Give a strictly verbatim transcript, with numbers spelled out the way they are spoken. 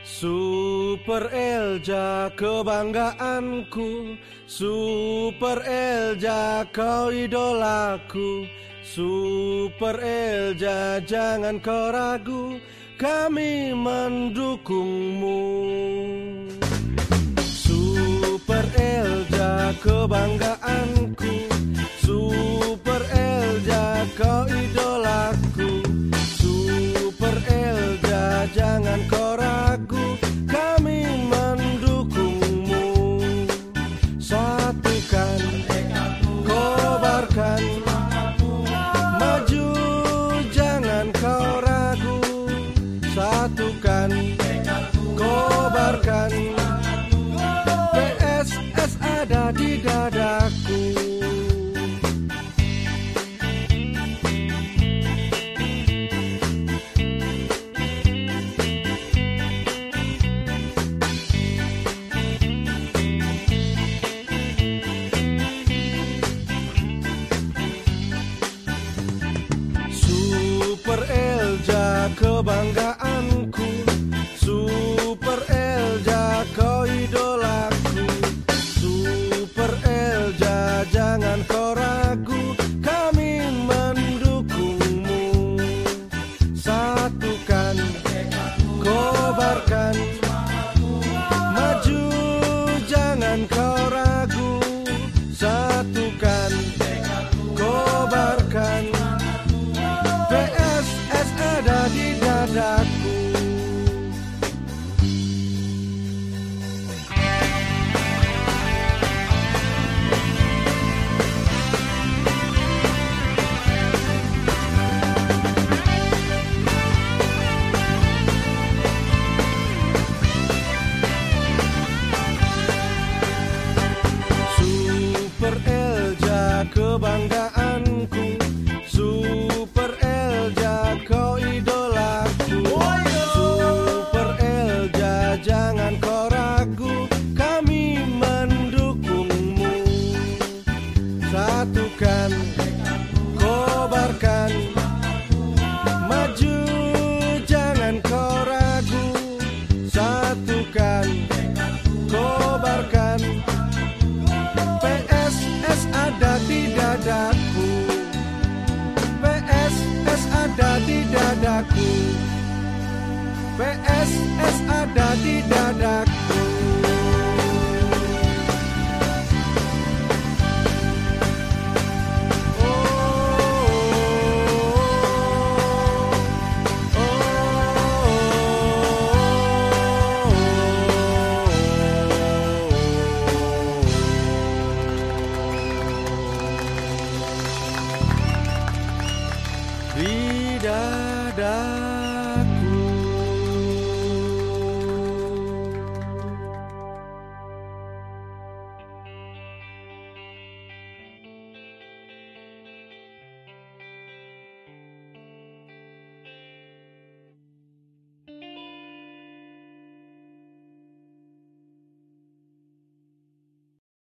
Super Elja kebanggaanku, Super Elja kau idolaku, Super Elja jangan kau ragu, kami mendukungmu. Super Elja kebanggaanku, Super Elja kau idolaku, Super Elja jangan kau ragu, kami mendukungmu. Satukan, kobarkan, maju jangan kau ragu. Satukan, kobarkan, P S S ada di dadaku. Super Elja kebanggaanku, Super Elja kau idolaku, Super Elja jangan kau ragu, kami mendukungmu. Satukan, kobarkan, maju jangan kau ragu. Satukan, kobarkan, P S S ada di dadaku. Super Elja kebanggaanku, Super Elja kau idolaku, Super Elja jangan kau ragu, kami mendukungmu. Satukan, kobarkan, maju jangan kau ragu. Satukan, kobarkan, P S S ada di dadaku, P S S ada di dadaku, P S S ada di dadaku.